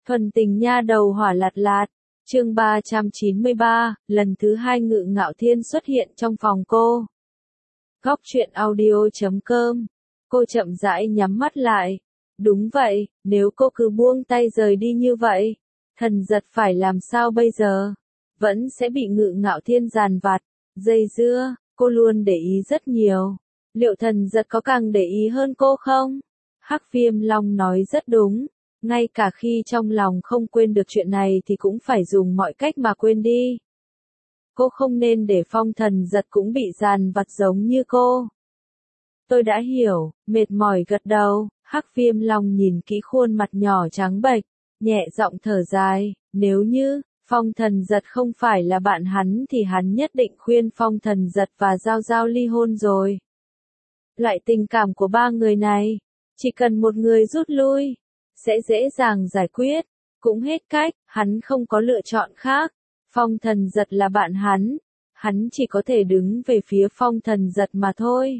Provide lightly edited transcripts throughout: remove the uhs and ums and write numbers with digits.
Thuần tình nha đầu hỏa lạt lạt. Chương 393, lần thứ 2 Ngự Ngạo Thiên xuất hiện trong phòng cô. Góc truyện audio.com. Cô chậm rãi nhắm mắt lại. Đúng vậy, nếu cô cứ buông tay rời đi như vậy, Thần Giật phải làm sao bây giờ? Vẫn sẽ bị Ngự Ngạo Thiên giàn vặt, dây dưa, cô luôn để ý rất nhiều. Liệu Thần Giật có càng để ý hơn cô không? Hắc Viêm Long nói rất đúng. Ngay cả khi trong lòng không quên được chuyện này thì cũng phải dùng mọi cách mà quên đi. Cô không nên để Phong Thần Giật cũng bị giàn vặt giống như cô. Tôi đã hiểu, mệt mỏi gật đầu, Hắc Viêm Long nhìn kỹ khuôn mặt nhỏ trắng bệch, nhẹ giọng thở dài, nếu như Phong Thần Giật không phải là bạn hắn thì hắn nhất định khuyên Phong Thần Giật và Giao Giao ly hôn rồi. Loại tình cảm của ba người này, chỉ cần một người rút lui, sẽ dễ dàng giải quyết, cũng hết cách, hắn không có lựa chọn khác. Phong Thần Giật là bạn hắn chỉ có thể đứng về phía Phong Thần Giật mà thôi.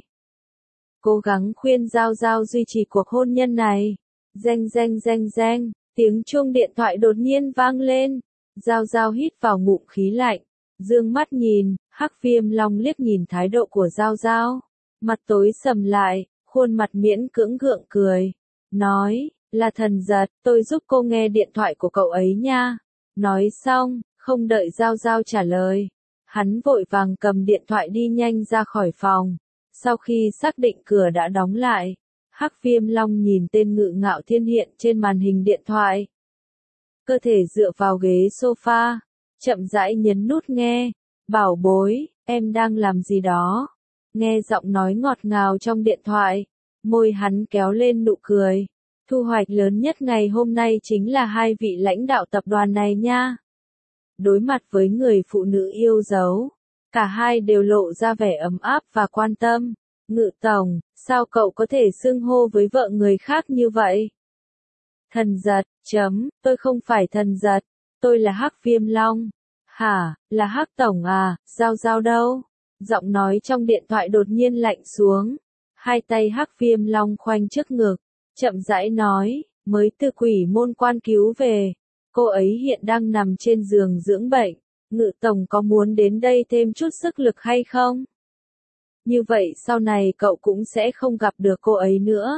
Cố gắng khuyên Giao Giao duy trì cuộc hôn nhân này. Reng reng reng reng, tiếng chuông điện thoại đột nhiên vang lên. Giao Giao hít vào ngụm khí lạnh, dương mắt nhìn, Hắc Viêm Long liếc nhìn thái độ của Giao Giao, mặt tối sầm lại, khuôn mặt miễn cưỡng gượng cười, nói, là Thần Giật, tôi giúp cô nghe điện thoại của cậu ấy nha. Nói xong, không đợi Giao Giao trả lời, hắn vội vàng cầm điện thoại đi nhanh ra khỏi phòng. Sau khi xác định cửa đã đóng lại, Hắc Viêm Long nhìn tên Ngự Ngạo Thiên hiện trên màn hình điện thoại. Cơ thể dựa vào ghế sofa, chậm rãi nhấn nút nghe. Bảo bối, em đang làm gì đó? Nghe giọng nói ngọt ngào trong điện thoại, môi hắn kéo lên nụ cười. Thu hoạch lớn nhất ngày hôm nay chính là hai vị lãnh đạo tập đoàn này nha. Đối mặt với người phụ nữ yêu dấu, cả hai đều lộ ra vẻ ấm áp và quan tâm. Ngự tổng, sao cậu có thể xưng hô với vợ người khác như vậy? Thần Giật, tôi không phải Thần Giật, tôi là Hắc Viêm Long. Hả, là Hắc tổng à, Giao Giao đâu? Giọng nói trong điện thoại đột nhiên lạnh xuống. Hai tay Hắc Viêm Long khoanh trước ngực, chậm rãi nói, mới từ Quỷ Môn Quan cứu về. Cô ấy hiện đang nằm trên giường dưỡng bệnh. Ngự tổng có muốn đến đây thêm chút sức lực hay không? Như vậy sau này cậu cũng sẽ không gặp được cô ấy nữa.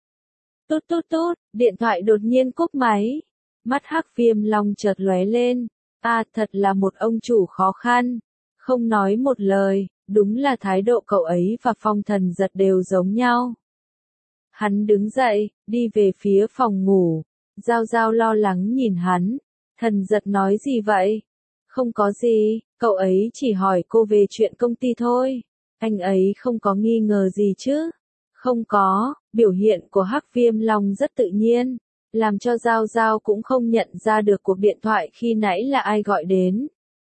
Tút tút tút, điện thoại đột nhiên cúp máy. Mắt Hắc Viêm Long chợt lóe lên. Thật là một ông chủ khó khăn. Không nói một lời, đúng là thái độ cậu ấy và Phong Thần Giật đều giống nhau. Hắn đứng dậy, đi về phía phòng ngủ. Giao Giao lo lắng nhìn hắn. Thần Giật nói gì vậy? Không có gì, cậu ấy chỉ hỏi cô về chuyện công ty thôi. Anh ấy không có nghi ngờ gì chứ? Không có, biểu hiện của Hắc Viêm Long rất tự nhiên, làm cho Giao Giao cũng không nhận ra được cuộc điện thoại khi nãy là ai gọi đến.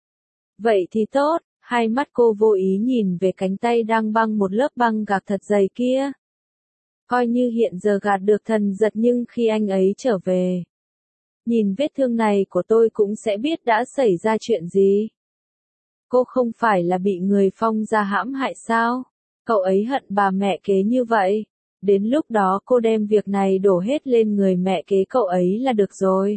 Vậy thì tốt, hai mắt cô vô ý nhìn về cánh tay đang băng một lớp băng gạc thật dày kia. Coi như hiện giờ gạt được Thần Giật nhưng khi anh ấy trở về, nhìn vết thương này của tôi cũng sẽ biết đã xảy ra chuyện gì. Cô không phải là bị người Phong gia hãm hại sao? Cậu ấy hận bà mẹ kế như vậy. Đến lúc đó cô đem việc này đổ hết lên người mẹ kế cậu ấy là được rồi.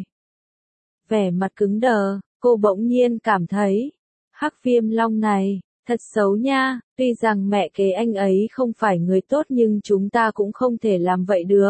Vẻ mặt cứng đờ, cô bỗng nhiên cảm thấy, Hắc Viêm Long này, thật xấu nha, tuy rằng mẹ kế anh ấy không phải người tốt nhưng chúng ta cũng không thể làm vậy được.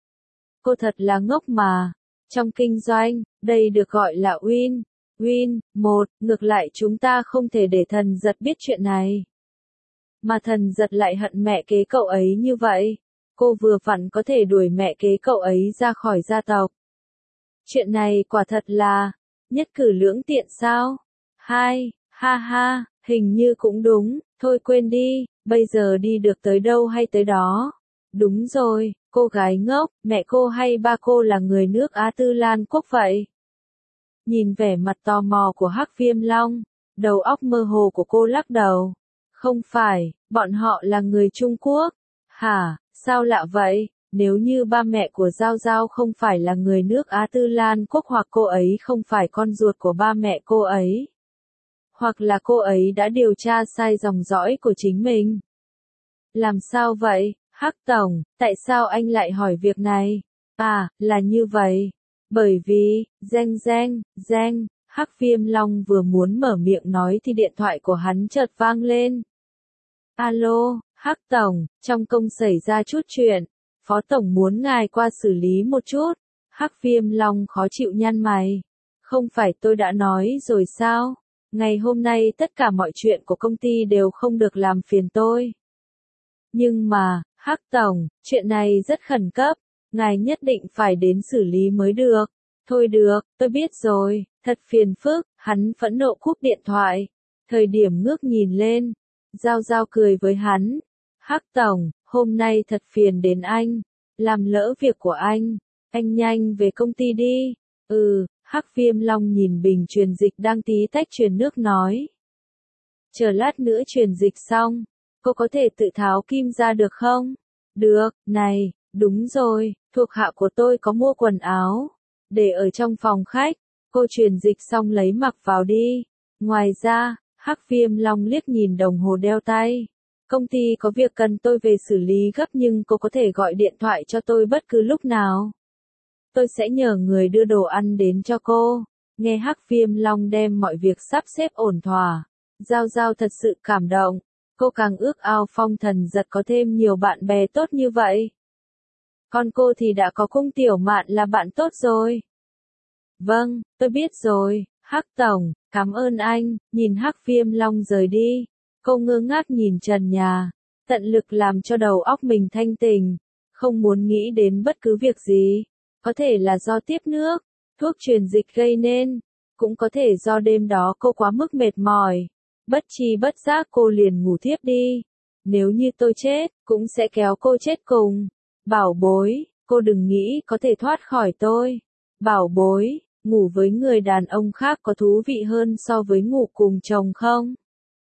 Cô thật là ngốc mà. Trong kinh doanh, đây được gọi là win, ngược lại chúng ta không thể để Thần Giật biết chuyện này. Mà Thần Giật lại hận mẹ kế cậu ấy như vậy. Cô vừa vặn có thể đuổi mẹ kế cậu ấy ra khỏi gia tộc. Chuyện này quả thật là nhất cử lưỡng tiện sao? Ha ha, hình như cũng đúng, thôi quên đi, bây giờ đi được tới đâu hay tới đó. Đúng rồi, cô gái ngốc, mẹ cô hay ba cô là người nước Á Tư Lan Quốc vậy? Nhìn vẻ mặt tò mò của Hắc Viêm Long, đầu óc mơ hồ của cô lắc đầu. Không phải, bọn họ là người Trung Quốc. Hả, sao lạ vậy? Nếu như ba mẹ của Giao Giao không phải là người nước Á Tư Lan Quốc hoặc cô ấy không phải con ruột của ba mẹ cô ấy. Hoặc là cô ấy đã điều tra sai dòng dõi của chính mình. Làm sao vậy, Hắc Tổng, tại sao anh lại hỏi việc này? Là như vậy. Bởi vì, reng, Hắc Viêm Long vừa muốn mở miệng nói thì điện thoại của hắn chợt vang lên. Alo, Hắc Tổng, trong công xảy ra chút chuyện, Phó Tổng muốn ngài qua xử lý một chút. Hắc Viêm Long khó chịu nhăn mày. Không phải tôi đã nói rồi sao? Ngày hôm nay tất cả mọi chuyện của công ty đều không được làm phiền tôi. Nhưng mà, Hắc Tổng, chuyện này rất khẩn cấp, ngài nhất định phải đến xử lý mới được. Thôi được, tôi biết rồi, thật phiền phức, hắn phẫn nộ cúp điện thoại. Thời điểm ngước nhìn lên, Giao Giao cười với hắn. Hắc Tổng, hôm nay thật phiền đến anh, làm lỡ việc của anh nhanh về công ty đi. Hắc Viêm Long nhìn bình truyền dịch đang tí tách truyền nước nói. Chờ lát nữa truyền dịch xong, cô có thể tự tháo kim ra được không? Được, này, đúng rồi, thuộc hạ của tôi có mua quần áo, để ở trong phòng khách, cô truyền dịch xong lấy mặc vào đi. Ngoài ra, Hắc Viêm Long liếc nhìn đồng hồ đeo tay. Công ty có việc cần tôi về xử lý gấp nhưng cô có thể gọi điện thoại cho tôi bất cứ lúc nào. Tôi sẽ nhờ người đưa đồ ăn đến cho cô. Nghe Hắc Viêm Long đem mọi việc sắp xếp ổn thỏa. Giao Giao thật sự cảm động. Cô càng ước ao Phong Thần Giật có thêm nhiều bạn bè tốt như vậy. Còn cô thì đã có Cung Tiểu Mạn là bạn tốt rồi. Vâng, tôi biết rồi, Hắc Tổng, cảm ơn anh. Nhìn Hắc Viêm Long rời đi. Cô ngơ ngác nhìn trần nhà. Tận lực làm cho đầu óc mình thanh tỉnh. Không muốn nghĩ đến bất cứ việc gì. Có thể là do tiếp nước, thuốc truyền dịch gây nên. Cũng có thể do đêm đó cô quá mức mệt mỏi. Bất tri bất giác cô liền ngủ thiếp đi. Nếu như tôi chết, cũng sẽ kéo cô chết cùng. Bảo bối, cô đừng nghĩ có thể thoát khỏi tôi. Bảo bối, ngủ với người đàn ông khác có thú vị hơn so với ngủ cùng chồng không?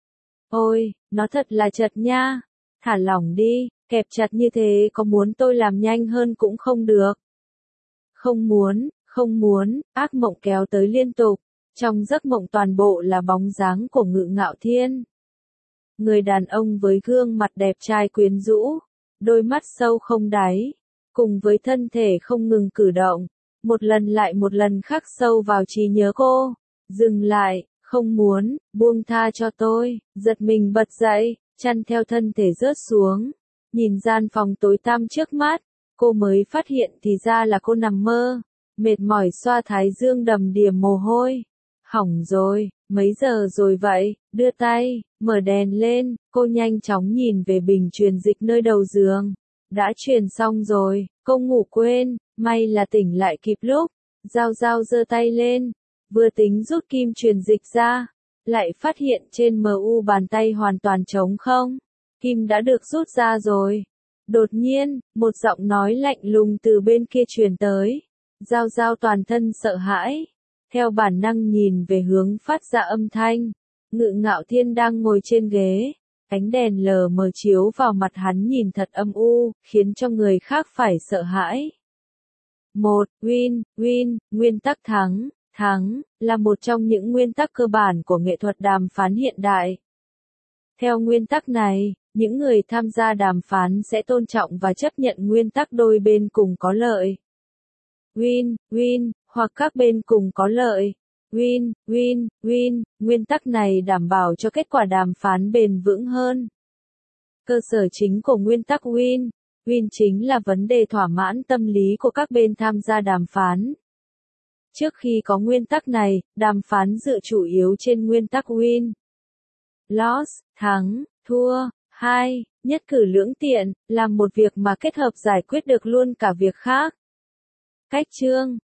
Ôi, nó thật là chật nha. Thả lỏng đi, kẹp chặt như thế có muốn tôi làm nhanh hơn cũng không được. Không muốn, ác mộng kéo tới liên tục. Trong giấc mộng toàn bộ là bóng dáng của Ngự Ngạo Thiên. Người đàn ông với gương mặt đẹp trai quyến rũ, đôi mắt sâu không đáy, cùng với thân thể không ngừng cử động, một lần lại một lần khắc sâu vào trí nhớ cô. Dừng lại, không muốn, buông tha cho tôi, giật mình bật dậy, chăn theo thân thể rớt xuống, nhìn gian phòng tối tăm trước mắt, cô mới phát hiện thì ra là cô nằm mơ, mệt mỏi xoa thái dương đầm đìa mồ hôi. Hỏng rồi, mấy giờ rồi vậy, đưa tay, mở đèn lên, cô nhanh chóng nhìn về bình truyền dịch nơi đầu giường. Đã truyền xong rồi, cô ngủ quên, may là tỉnh lại kịp lúc. Giao Giao giơ tay lên, vừa tính rút kim truyền dịch ra, lại phát hiện trên MU bàn tay hoàn toàn trống không. Kim đã được rút ra rồi. Đột nhiên, một giọng nói lạnh lùng từ bên kia truyền tới. Giao Giao toàn thân sợ hãi. Theo bản năng nhìn về hướng phát ra âm thanh, Ngự Ngạo Thiên đang ngồi trên ghế, ánh đèn lờ mờ chiếu vào mặt hắn nhìn thật âm u, khiến cho người khác phải sợ hãi. Nguyên tắc thắng, là một trong những nguyên tắc cơ bản của nghệ thuật đàm phán hiện đại. Theo nguyên tắc này, những người tham gia đàm phán sẽ tôn trọng và chấp nhận nguyên tắc đôi bên cùng có lợi. Win, hoặc các bên cùng có lợi. Win, nguyên tắc này đảm bảo cho kết quả đàm phán bền vững hơn. Cơ sở chính của nguyên tắc win chính là vấn đề thỏa mãn tâm lý của các bên tham gia đàm phán. Trước khi có nguyên tắc này, đàm phán dựa chủ yếu trên nguyên tắc win. Loss, thắng, thua. 2. Nhất cử lưỡng tiện, làm một việc mà kết hợp giải quyết được luôn cả việc khác. Cách chương